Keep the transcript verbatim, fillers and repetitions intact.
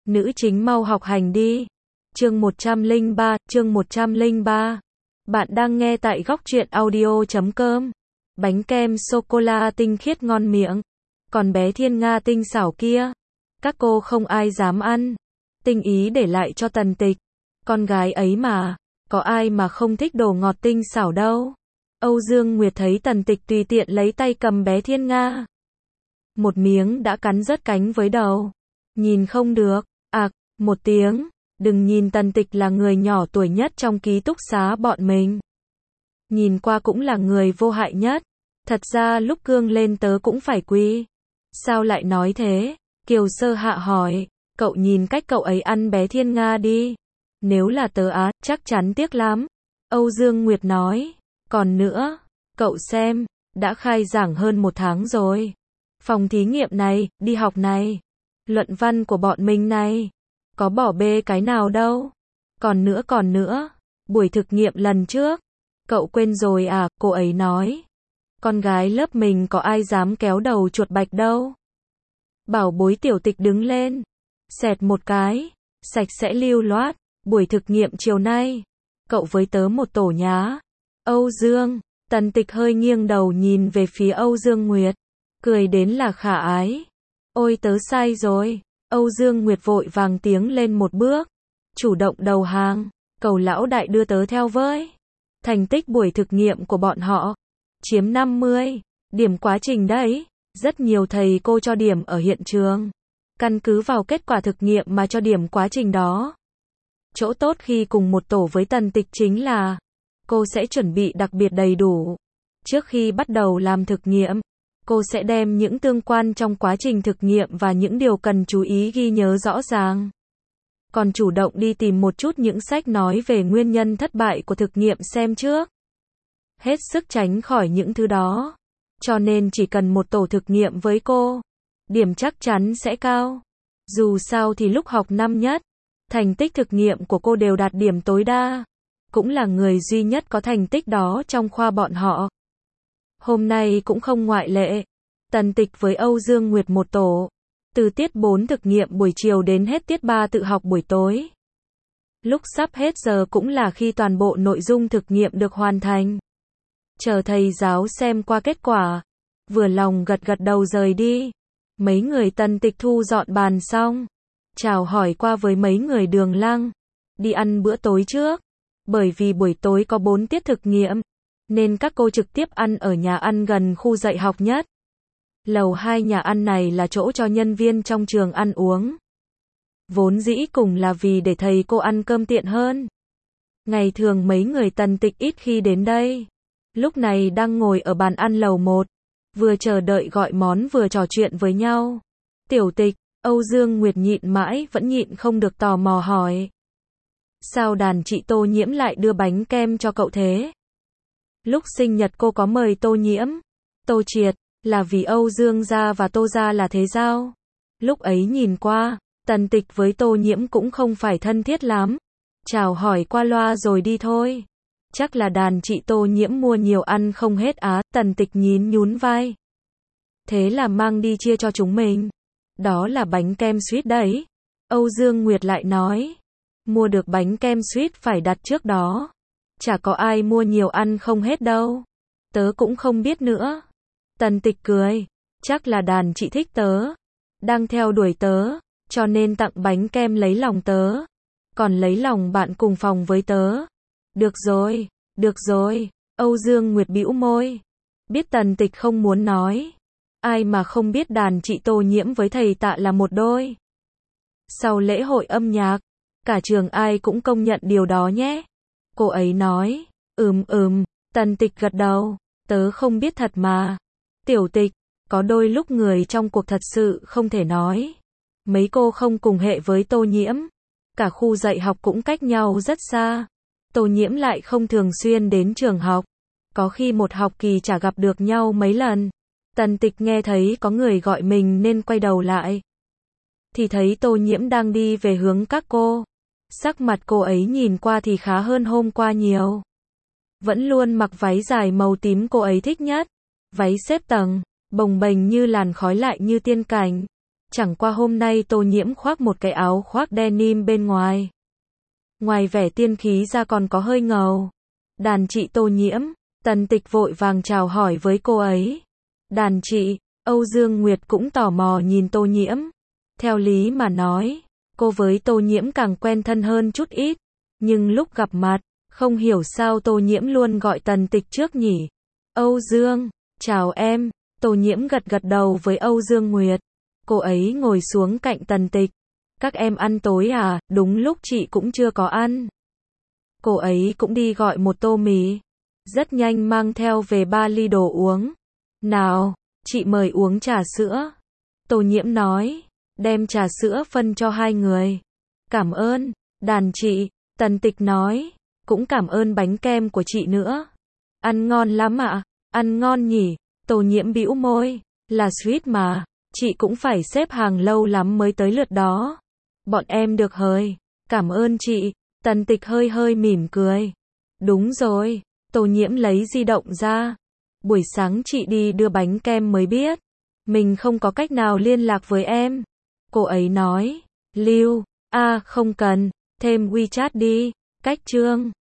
Nữ chính mau học hành đi. Chương một trăm lẻ ba, chương một trăm lẻ ba. Bạn đang nghe tại góc truyện audio chấm com. Bánh kem sô-cô-la tinh khiết ngon miệng. Còn bé Thiên Nga tinh xảo kia, các cô không ai dám ăn. Tinh ý để lại cho Tần Tịch. Con gái ấy mà, có ai mà không thích đồ ngọt tinh xảo đâu. Âu Dương Nguyệt thấy Tần Tịch tùy tiện lấy tay cầm bé Thiên Nga. Một miếng đã cắn rớt cánh với đầu. Nhìn không được, ạc, một tiếng. Đừng nhìn Tần Tịch là người nhỏ tuổi nhất trong ký túc xá bọn mình. Nhìn qua cũng là người vô hại nhất. Thật ra lúc cương lên tớ cũng phải quy. Sao lại nói thế? Kiều Sơ Hạ hỏi. Cậu nhìn cách cậu ấy ăn bé Thiên Nga đi. Nếu là tớ á, chắc chắn tiếc lắm. Âu Dương Nguyệt nói. Còn nữa, cậu xem, đã khai giảng hơn một tháng rồi. Phòng thí nghiệm này, đi học này, luận văn của bọn mình này, có bỏ bê cái nào đâu. Còn nữa còn nữa, buổi thực nghiệm lần trước, cậu quên rồi à, cô ấy nói. Con gái lớp mình có ai dám kéo đầu chuột bạch đâu. Bảo bối Tiểu Tịch đứng lên, xẹt một cái, sạch sẽ lưu loát, buổi thực nghiệm chiều nay, cậu với tớ một tổ nhá. Âu Dương, Tần Tịch hơi nghiêng đầu nhìn về phía Âu Dương Nguyệt, cười đến là khả ái. Ôi tớ sai rồi. Âu Dương Nguyệt vội vàng tiến lên một bước, chủ động đầu hàng, cầu lão đại đưa tớ theo với. Thành tích buổi thực nghiệm của bọn họ chiếm năm mươi điểm quá trình đấy. Rất nhiều thầy cô cho điểm ở hiện trường, căn cứ vào kết quả thực nghiệm mà cho điểm quá trình đó. Chỗ tốt khi cùng một tổ với Tần Tịch chính là cô sẽ chuẩn bị đặc biệt đầy đủ. Trước khi bắt đầu làm thực nghiệm, cô sẽ đem những tương quan trong quá trình thực nghiệm và những điều cần chú ý ghi nhớ rõ ràng. Còn chủ động đi tìm một chút những sách nói về nguyên nhân thất bại của thực nghiệm xem trước. Hết sức tránh khỏi những thứ đó. Cho nên chỉ cần một tổ thực nghiệm với cô, điểm chắc chắn sẽ cao. Dù sao thì lúc học năm nhất, thành tích thực nghiệm của cô đều đạt điểm tối đa. Cũng là người duy nhất có thành tích đó trong khoa bọn họ. Hôm nay cũng không ngoại lệ. Tần Tịch với Âu Dương Nguyệt một tổ. Từ tiết bốn thực nghiệm buổi chiều đến hết tiết ba tự học buổi tối. Lúc sắp hết giờ cũng là khi toàn bộ nội dung thực nghiệm được hoàn thành. Chờ thầy giáo xem qua kết quả, vừa lòng gật gật đầu rời đi. Mấy người Tần Tịch thu dọn bàn xong, chào hỏi qua với mấy người Đường Lăng, đi ăn bữa tối trước. Bởi vì buổi tối có bốn tiết thực nghiệm, nên các cô trực tiếp ăn ở nhà ăn gần khu dạy học nhất. Lầu hai nhà ăn này là chỗ cho nhân viên trong trường ăn uống. Vốn dĩ cùng là vì để thầy cô ăn cơm tiện hơn. Ngày thường mấy người Tần Tịch ít khi đến đây. Lúc này đang ngồi ở bàn ăn lầu một, vừa chờ đợi gọi món vừa trò chuyện với nhau. Tiểu Tịch, Âu Dương Nguyệt nhịn mãi vẫn nhịn không được tò mò hỏi. Sao đàn chị Tô Nhiễm lại đưa bánh kem cho cậu thế? Lúc sinh nhật cô có mời Tô Nhiễm, Tô Triệt, là vì Âu Dương gia và Tô gia là thế giao. Lúc ấy nhìn qua, Tần Tịch với Tô Nhiễm cũng không phải thân thiết lắm. Chào hỏi qua loa rồi đi thôi. Chắc là đàn chị Tô Nhiễm mua nhiều ăn không hết á. Tần Tịch nhín nhún vai. Thế là mang đi chia cho chúng mình. Đó là bánh kem suýt đấy. Âu Dương Nguyệt lại nói. Mua được bánh kem suýt phải đặt trước đó. Chả có ai mua nhiều ăn không hết đâu. Tớ cũng không biết nữa. Tần Tịch cười. Chắc là đàn chị thích tớ, đang theo đuổi tớ, cho nên tặng bánh kem lấy lòng tớ. Còn lấy lòng bạn cùng phòng với tớ. Được rồi, được rồi. Âu Dương Nguyệt bĩu môi. Biết Tần Tịch không muốn nói. Ai mà không biết đàn chị Tô Nhiễm với thầy Tạ là một đôi. Sau lễ hội âm nhạc, cả trường ai cũng công nhận điều đó nhé. Cô ấy nói. Ừm ừm. Tần Tịch gật đầu. Tớ không biết thật mà. Tiểu Tịch, có đôi lúc người trong cuộc thật sự không thể nói. Mấy cô không cùng hệ với Tô Nhiễm. Cả khu dạy học cũng cách nhau rất xa. Tô Nhiễm lại không thường xuyên đến trường học. Có khi một học kỳ chả gặp được nhau mấy lần. Tần Tịch nghe thấy có người gọi mình nên quay đầu lại. Thì thấy Tô Nhiễm đang đi về hướng các cô. Sắc mặt cô ấy nhìn qua thì khá hơn hôm qua nhiều. Vẫn luôn mặc váy dài màu tím cô ấy thích nhất. Váy xếp tầng, bồng bềnh như làn khói lại như tiên cảnh. Chẳng qua hôm nay Tô Nhiễm khoác một cái áo khoác denim bên ngoài. Ngoài vẻ tiên khí ra còn có hơi ngầu. Đàn chị Tô Nhiễm, Tần Tịch vội vàng chào hỏi với cô ấy. Đàn chị, Âu Dương Nguyệt cũng tò mò nhìn Tô Nhiễm. Theo lý mà nói, cô với Tô Nhiễm càng quen thân hơn chút ít. Nhưng lúc gặp mặt, không hiểu sao Tô Nhiễm luôn gọi Tần Tịch trước nhỉ. Âu Dương, chào em. Tô Nhiễm gật gật đầu với Âu Dương Nguyệt. Cô ấy ngồi xuống cạnh Tần Tịch. Các em ăn tối à, đúng lúc chị cũng chưa có ăn. Cô ấy cũng đi gọi một tô mì. Rất nhanh mang theo về ba ly đồ uống. Nào, chị mời uống trà sữa. Tô Nhiễm nói, đem trà sữa phân cho hai người. Cảm ơn, đàn chị, Tần Tịch nói, cũng cảm ơn bánh kem của chị nữa. Ăn ngon lắm ạ, ăn ngon nhỉ, Tô Nhiễm bĩu môi, là sweet mà, chị cũng phải xếp hàng lâu lắm mới tới lượt đó. Bọn em được hời, cảm ơn chị, Tần Tịch hơi hơi mỉm cười. Đúng rồi, Tô Nhiễm lấy di động ra. Buổi sáng chị đi đưa bánh kem mới biết. Mình không có cách nào liên lạc với em. Cô ấy nói, Lưu, a à, không cần, thêm WeChat đi, cách trương.